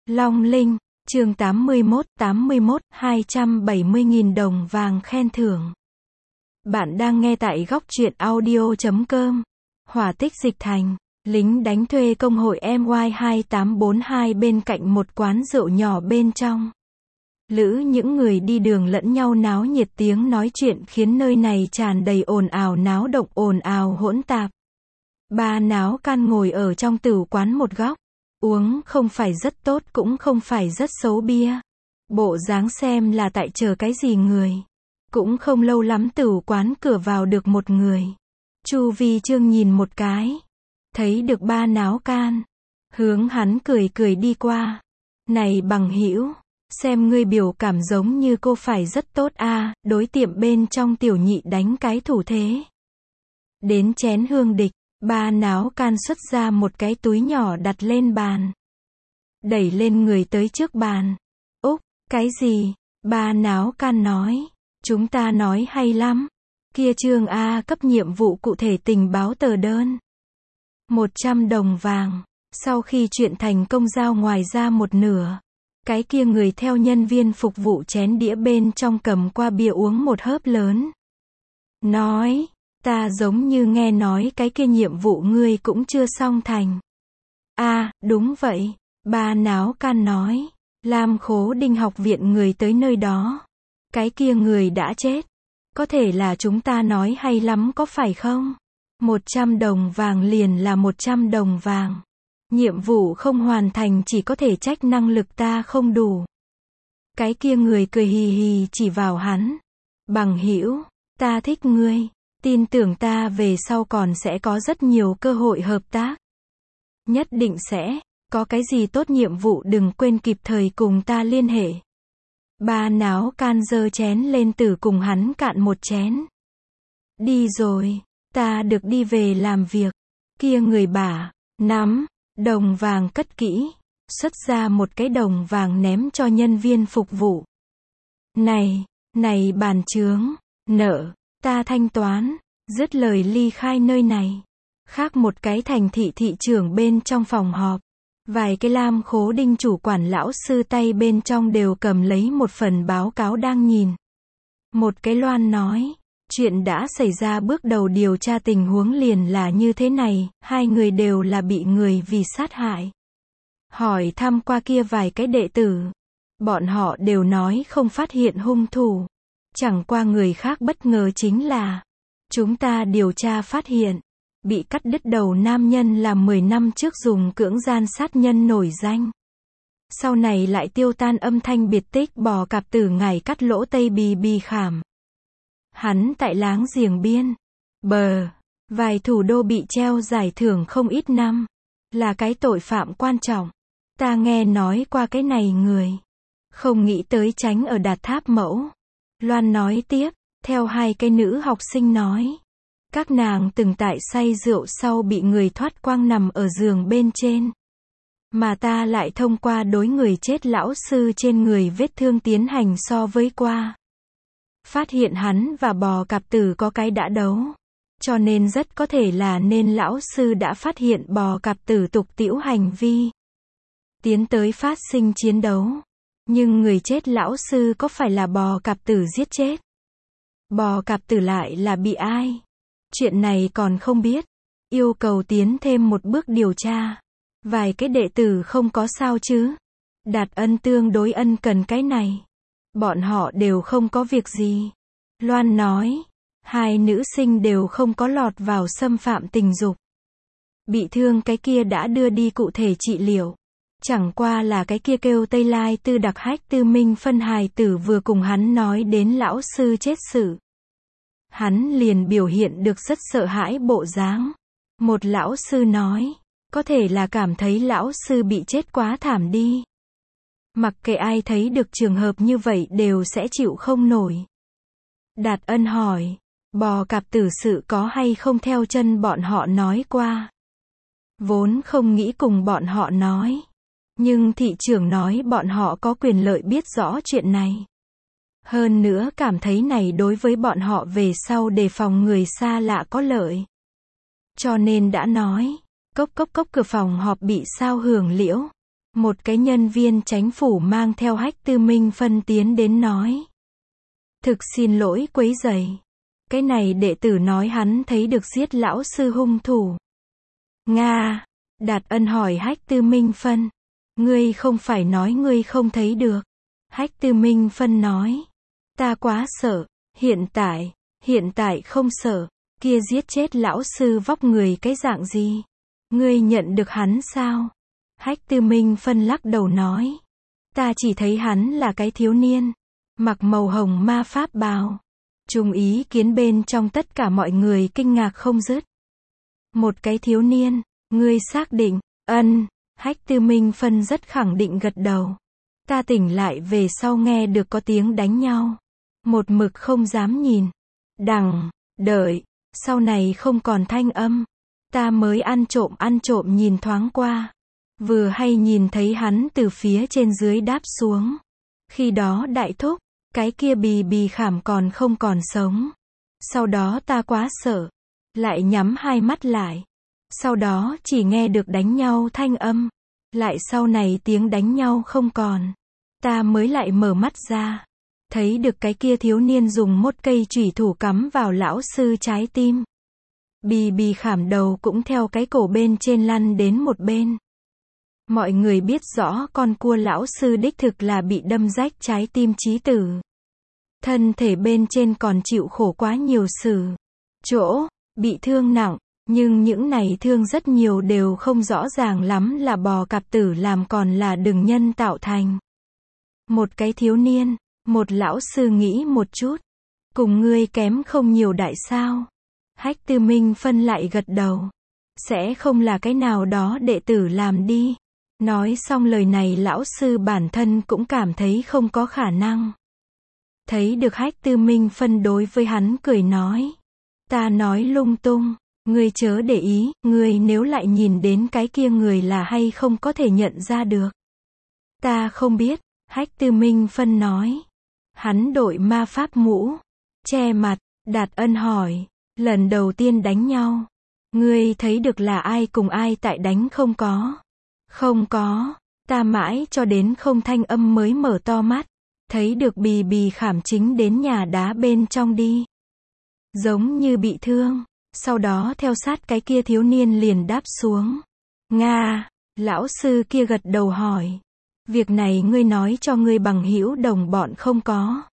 Long Linh, chương 81, 270.000 đồng vàng khen thưởng. Bạn đang nghe tại góc truyện audio.com. Hỏa tích dịch thành, lính đánh thuê công hội MY2842 bên cạnh một quán rượu nhỏ bên trong. Lữ những người đi đường lẫn nhau náo nhiệt, tiếng nói chuyện khiến nơi này tràn đầy ồn ào náo động, ồn ào hỗn tạp. Ba náo can ngồi ở trong tửu quán một góc. Uống không phải rất tốt cũng không phải rất xấu bia. Bộ dáng xem là tại chờ cái gì người. Cũng không lâu lắm tửu quán cửa vào được một người. Chu Vi Chương nhìn một cái. Thấy được ba náo can. Hướng hắn cười cười đi qua. Này bằng hữu, xem ngươi biểu cảm giống như cô phải rất tốt a. Đối tiệm bên trong tiểu nhị đánh cái thủ thế. Đến chén hương địch. Ba náo can xuất ra một cái túi nhỏ đặt lên bàn. Đẩy lên người tới trước bàn. Úc, cái gì? Ba náo can nói. Chúng ta nói hay lắm. Kia Trương A cấp nhiệm vụ cụ thể tình báo tờ đơn. 100 đồng vàng. Sau khi chuyện thành công giao ngoài ra một nửa. Cái kia người theo nhân viên phục vụ chén đĩa bên trong cầm qua bia uống một hớp lớn. Nói. Ta giống như nghe nói cái kia nhiệm vụ ngươi cũng chưa xong thành. Đúng vậy. Ba náo can nói. Lam Khố Đinh học viện người tới nơi đó. Cái kia người đã chết. Có thể là chúng ta nói hay lắm có phải không? 100 đồng vàng liền là 100 đồng vàng. Nhiệm vụ không hoàn thành chỉ có thể trách năng lực ta không đủ. Cái kia người cười hì hì chỉ vào hắn. Bằng hữu, ta thích ngươi. Tin tưởng ta về sau còn sẽ có rất nhiều cơ hội hợp tác. Nhất định sẽ, có cái gì tốt nhiệm vụ đừng quên kịp thời cùng ta liên hệ. Ba náo can giơ chén lên từ cùng hắn cạn một chén. Đi rồi, ta được đi về làm việc. Kia người bả, nắm, đồng vàng cất kỹ, xuất ra một cái đồng vàng ném cho nhân viên phục vụ. Này bàn chướng, nợ. Ta thanh toán, dứt lời ly khai nơi này. Khác một cái thành thị thị trưởng bên trong phòng họp. Vài cái Lam Khố Đinh chủ quản lão sư tay bên trong đều cầm lấy một phần báo cáo đang nhìn. Một cái loan nói, chuyện đã xảy ra bước đầu điều tra tình huống liền là như thế này, hai người đều là bị người vì sát hại. Hỏi thăm qua kia vài cái đệ tử. Bọn họ đều nói không phát hiện hung thủ. Chẳng qua người khác bất ngờ chính là, chúng ta điều tra phát hiện, bị cắt đứt đầu nam nhân là 10 năm trước dùng cưỡng gian sát nhân nổi danh. Sau này lại tiêu tan âm thanh biệt tích bò cạp tử ngày cắt lỗ tây bì khảm. Hắn tại láng giềng biên, bờ, vài thủ đô bị treo giải thưởng không ít năm, là cái tội phạm quan trọng. Ta nghe nói qua cái này người, không nghĩ tới tránh ở Đạt Tháp Mẫu. Loan nói tiếp, theo hai cái nữ học sinh nói. Các nàng từng tại say rượu sau bị người thoát quang nằm ở giường bên trên. Mà ta lại thông qua đối người chết lão sư trên người vết thương tiến hành so với qua. Phát hiện hắn và bò cạp tử có cái đã đấu. Cho nên rất có thể là nên lão sư đã phát hiện bò cạp tử tục tĩu hành vi. Tiến tới phát sinh chiến đấu. Nhưng người chết lão sư có phải là bò cạp tử giết chết? Bò cạp tử lại là bị ai? Chuyện này còn không biết. Yêu cầu tiến thêm một bước điều tra. Vài cái đệ tử không có sao chứ? Đạt Ân tương đối ân cần cái này. Bọn họ đều không có việc gì. Loan nói. Hai nữ sinh đều không có lọt vào xâm phạm tình dục. Bị thương cái kia đã đưa đi cụ thể trị liệu. Chẳng qua là cái kia kêu Tây Lai Tư đặc hách Tư Minh phân hài tử vừa cùng hắn nói đến lão sư chết sự. Hắn liền biểu hiện được rất sợ hãi bộ dáng. Một lão sư nói, có thể là cảm thấy lão sư bị chết quá thảm đi. Mặc kệ ai thấy được trường hợp như vậy đều sẽ chịu không nổi. Đạt Ân hỏi, bò cạp tử sự có hay không theo chân bọn họ nói qua. Vốn không nghĩ cùng bọn họ nói. Nhưng thị trưởng nói bọn họ có quyền lợi biết rõ chuyện này. Hơn nữa cảm thấy này đối với bọn họ về sau đề phòng người xa lạ có lợi. Cho nên đã nói, cốc cửa phòng họp bị sao hưởng liễu. Một cái nhân viên chánh phủ mang theo Hách Tư Minh Phân tiến đến nói. Thực xin lỗi quấy rầy. Cái này đệ tử nói hắn thấy được giết lão sư hung thủ. Nga. Đạt Ân hỏi Hách Tư Minh Phân. Ngươi không phải nói ngươi không thấy được. Hách Tư Minh Phân nói. Ta quá sợ. Hiện tại không sợ. Kia giết chết lão sư vóc người cái dạng gì? Ngươi nhận được hắn sao? Hách Tư Minh Phân lắc đầu nói. Ta chỉ thấy hắn là cái thiếu niên. Mặc màu hồng ma pháp bào. Chung ý kiến bên trong tất cả mọi người kinh ngạc không dứt. Một cái thiếu niên, ngươi xác định, ân, Hách Tư Minh Phân rất khẳng định gật đầu. Ta tỉnh lại về sau nghe được có tiếng đánh nhau. Một mực không dám nhìn. Đợi, sau này không còn thanh âm. Ta mới ăn trộm nhìn thoáng qua. Vừa hay nhìn thấy hắn từ phía trên dưới đáp xuống. Khi đó đại thúc, cái kia bì khảm còn không còn sống. Sau đó ta quá sợ. Lại nhắm hai mắt lại. Sau đó chỉ nghe được đánh nhau thanh âm. Lại sau này tiếng đánh nhau không còn. Ta mới lại mở mắt ra. Thấy được cái kia thiếu niên dùng một cây chủy thủ cắm vào lão sư trái tim. Bì khảm đầu cũng theo cái cổ bên trên lăn đến một bên. Mọi người biết rõ con cua lão sư đích thực là bị đâm rách trái tim chí tử. Thân thể bên trên còn chịu khổ quá nhiều chỗ, bị thương nặng, nhưng những này thương rất nhiều đều không rõ ràng lắm là bò cạp tử làm còn là đừng nhân tạo thành. Một cái thiếu niên, một lão sư nghĩ một chút. Cùng ngươi kém không nhiều đại sao. Hách Tư Minh Phân lại gật đầu. Sẽ không là cái nào đó đệ tử làm đi. Nói xong lời này lão sư bản thân cũng cảm thấy không có khả năng. Thấy được Hách Tư Minh Phân đối với hắn cười nói. Ta nói lung tung, ngươi chớ để ý, ngươi nếu lại nhìn đến cái kia người là hay không có thể nhận ra được. Ta không biết, Hách Tư Minh Phân nói. Hắn đội ma pháp mũ, che mặt, Đạt Ân hỏi. Lần đầu tiên đánh nhau. Ngươi thấy được là ai cùng ai tại đánh không có? Không có, ta mãi cho đến không thanh âm mới mở to mắt. Thấy được bì khảm chính đến nhà đá bên trong đi. Giống như bị thương. Sau đó theo sát cái kia thiếu niên liền đáp xuống. Nga, lão sư kia gật đầu hỏi. Việc này ngươi nói cho ngươi bằng hữu đồng bọn không có?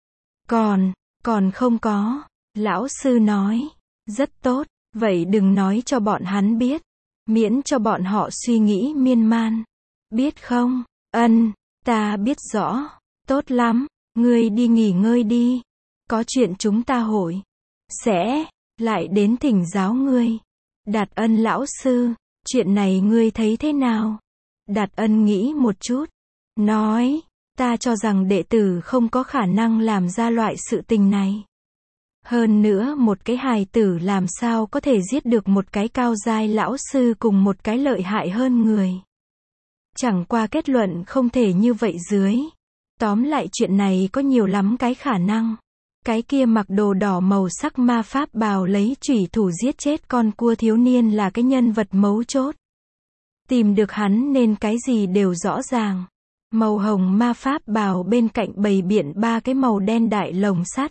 Còn không có. Lão sư nói. Rất tốt, vậy đừng nói cho bọn hắn biết. Miễn cho bọn họ suy nghĩ miên man. Biết không? Ân, ta biết rõ. Tốt lắm, ngươi đi nghỉ ngơi đi. Có chuyện chúng ta hội sẽ lại đến thỉnh giáo ngươi. Đạt Ân lão sư, chuyện này ngươi thấy thế nào? Đạt Ân nghĩ một chút. Nói, ta cho rằng đệ tử không có khả năng làm ra loại sự tình này. Hơn nữa một cái hài tử làm sao có thể giết được một cái cao giai lão sư cùng một cái lợi hại hơn người. Chẳng qua kết luận không thể như vậy dưới. Tóm lại chuyện này có nhiều lắm cái khả năng. Cái kia mặc đồ đỏ màu sắc ma pháp bào lấy chủy thủ giết chết con cua thiếu niên là cái nhân vật mấu chốt. Tìm được hắn nên cái gì đều rõ ràng. Màu hồng ma pháp bào bên cạnh bày biện ba cái màu đen đại lồng sắt.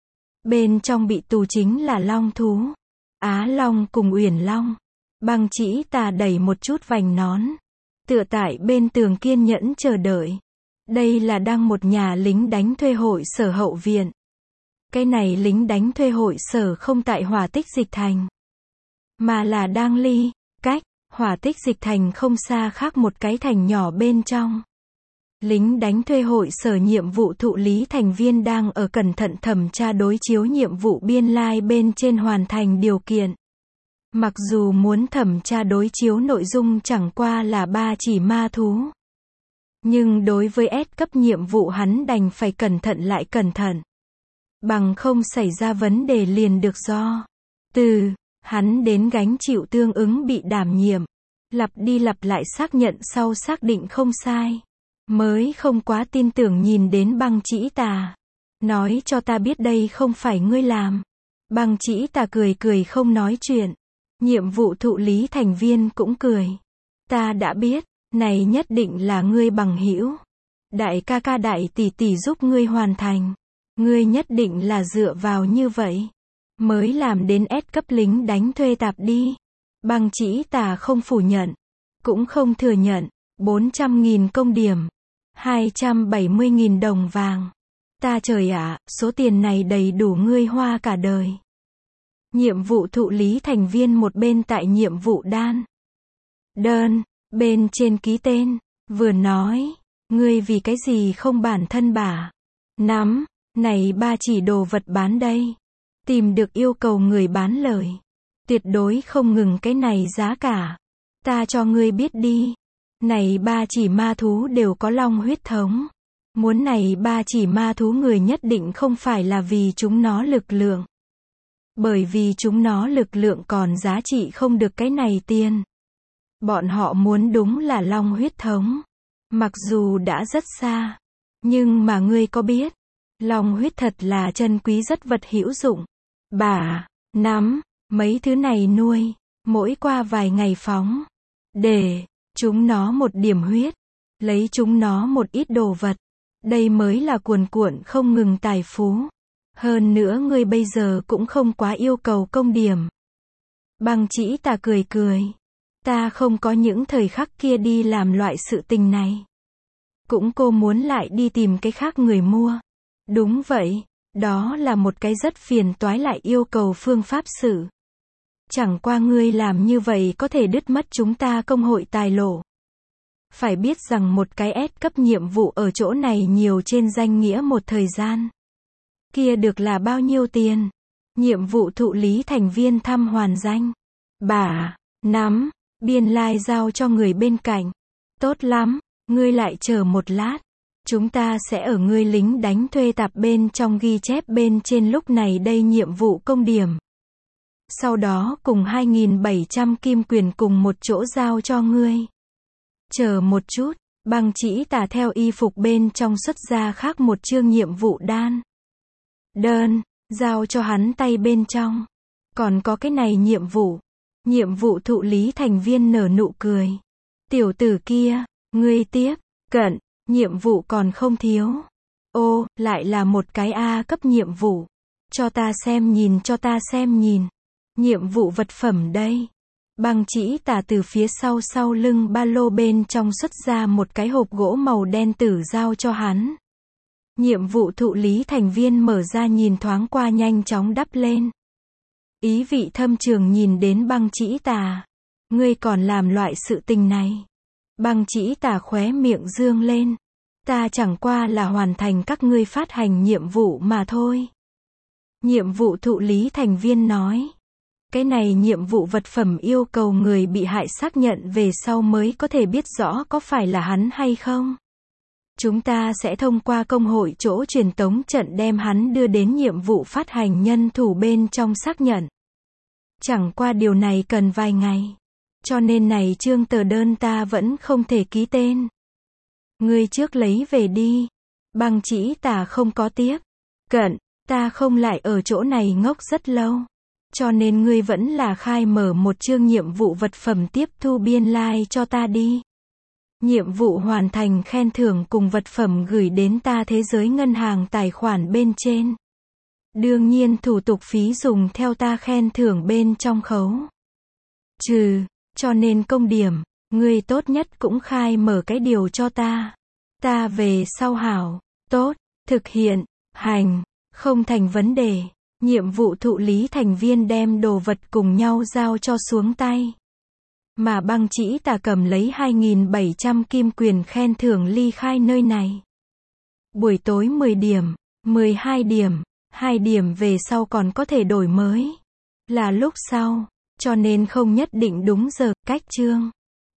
Bên trong bị tù chính là long thú. Á Long cùng Uyển Long. Băng Chỉ Tà đẩy một chút vành nón. Tựa tại bên tường kiên nhẫn chờ đợi. Đây là đang một nhà lính đánh thuê hội sở hậu viện. Cái này lính đánh thuê hội sở không tại Hỏa Tích Dịch Thành. Mà là đang cách Hỏa Tích Dịch Thành không xa khác một cái thành nhỏ bên trong. Lính đánh thuê hội sở nhiệm vụ thụ lý thành viên đang ở cẩn thận thẩm tra đối chiếu nhiệm vụ biên lai bên trên hoàn thành điều kiện. Mặc dù muốn thẩm tra đối chiếu nội dung chẳng qua là 3 chỉ ma thú. Nhưng đối với S cấp nhiệm vụ hắn đành phải cẩn thận lại cẩn thận. Bằng không xảy ra vấn đề liền được do. Từ hắn đến gánh chịu tương ứng bị đảm nhiệm. Lặp đi lặp lại xác nhận sau xác định không sai. Mới không quá tin tưởng nhìn đến Băng Chỉ Tà. Nói cho ta biết đây không phải ngươi làm. Băng Chỉ Tà cười cười không nói chuyện. Nhiệm vụ thụ lý thành viên cũng cười. Ta đã biết, Này nhất định là ngươi bằng hữu. Đại ca ca đại tỷ tỷ giúp ngươi hoàn thành. Ngươi nhất định là dựa vào như vậy mới làm đến S cấp lính đánh thuê tạp đi. Băng Chỉ Tà không phủ nhận, cũng không thừa nhận. 400.000 công điểm, 270.000 đồng vàng. Ta trời ạ, số tiền này đầy đủ ngươi hoa cả đời. Nhiệm vụ thụ lý thành viên một bên tại nhiệm vụ đơn, bên trên ký tên, vừa nói, ngươi vì cái gì không bản thân bả nắm, này ba chỉ đồ vật bán đây. Tìm được yêu cầu người bán lời. Tuyệt đối không ngừng cái này giá cả. Ta cho ngươi biết đi. Này ba chỉ ma thú đều có long huyết thống. Muốn này ba chỉ ma thú người nhất định không phải là vì chúng nó lực lượng. Bởi vì chúng nó lực lượng còn giá trị không được cái này tiền. Bọn họ muốn đúng là long huyết thống. Mặc dù đã rất xa. Nhưng mà ngươi có biết. Long huyết thật là chân quý rất vật hữu dụng. Bả nắm mấy thứ này nuôi. Mỗi qua vài ngày phóng. Để chúng nó một điểm huyết. Lấy chúng nó một ít đồ vật. Đây mới là cuồn cuộn không ngừng tài phú. Hơn nữa ngươi bây giờ cũng không quá yêu cầu công điểm. Băng Chỉ Tà cười cười. Ta không có những thời khắc kia đi làm loại sự tình này. Cũng cô muốn lại đi tìm cái khác người mua. Đúng vậy, đó là một cái rất phiền toái lại yêu cầu phương pháp xử. Chẳng qua ngươi làm như vậy có thể đứt mất chúng ta công hội tài lộ. Phải biết rằng một cái S cấp nhiệm vụ ở chỗ này nhiều trên danh nghĩa một thời gian. Kia được là bao nhiêu tiền? Nhiệm vụ thụ lý thành viên thăm hoàn danh. Bả nắm biên lai giao cho người bên cạnh. Tốt lắm, ngươi lại chờ một lát. Chúng ta sẽ ở ngươi lính đánh thuê tạp bên trong ghi chép bên trên lúc này đây nhiệm vụ công điểm. Sau đó cùng 2.700 kim quyền cùng một chỗ giao cho ngươi. Chờ một chút, Băng Chỉ Tà theo y phục bên trong xuất ra khác một chương nhiệm vụ đơn, giao cho hắn tay bên trong. Còn có cái này nhiệm vụ thụ lý thành viên nở nụ cười. Tiểu tử kia, ngươi tiếp cận, nhiệm vụ còn không thiếu. Ô, lại là một cái A cấp nhiệm vụ. Cho ta xem nhìn. Nhiệm vụ vật phẩm đây. Băng Chỉ Tà từ phía sau lưng ba lô bên trong xuất ra một cái hộp gỗ màu đen tử giao cho hắn. Nhiệm vụ thụ lý thành viên mở ra nhìn thoáng qua nhanh chóng đắp lên. Ý vị thâm trường nhìn đến Băng Chỉ Tà. Ngươi còn làm loại sự tình này. Băng Chỉ Tà khóe miệng dương lên. Ta chẳng qua là hoàn thành các ngươi phát hành nhiệm vụ mà thôi. Nhiệm vụ thụ lý thành viên nói. Cái này nhiệm vụ vật phẩm yêu cầu người bị hại xác nhận về sau mới có thể biết rõ có phải là hắn hay không. Chúng ta sẽ thông qua công hội chỗ truyền tống trận đem hắn đưa đến nhiệm vụ phát hành nhân thủ bên trong xác nhận. Chẳng qua điều này cần vài ngày. Cho nên này chương tờ đơn ta vẫn không thể ký tên. Ngươi trước lấy về đi. Băng Chỉ Tà không có tiếp cận. Ta không lại ở chỗ này ngốc rất lâu. Cho nên ngươi vẫn là khai mở một chương nhiệm vụ vật phẩm tiếp thu biên lai cho ta đi. Nhiệm vụ hoàn thành khen thưởng cùng vật phẩm gửi đến ta thế giới ngân hàng tài khoản bên trên. Đương nhiên thủ tục phí dùng theo ta khen thưởng bên trong khấu. Cho nên công điểm, ngươi tốt nhất cũng khai mở cái điều cho ta. Ta về sau hảo, tốt, thực hiện, hành, không thành vấn đề. Nhiệm vụ thụ lý thành viên đem đồ vật cùng nhau giao cho xuống tay. Mà Băng Chỉ Tà cầm lấy 2.700 kim quyền khen thưởng ly khai nơi này. Buổi tối 10 điểm, 12 điểm, 2 điểm về sau còn có thể đổi mới. Là lúc sau, cho nên không nhất định đúng giờ, cách chương.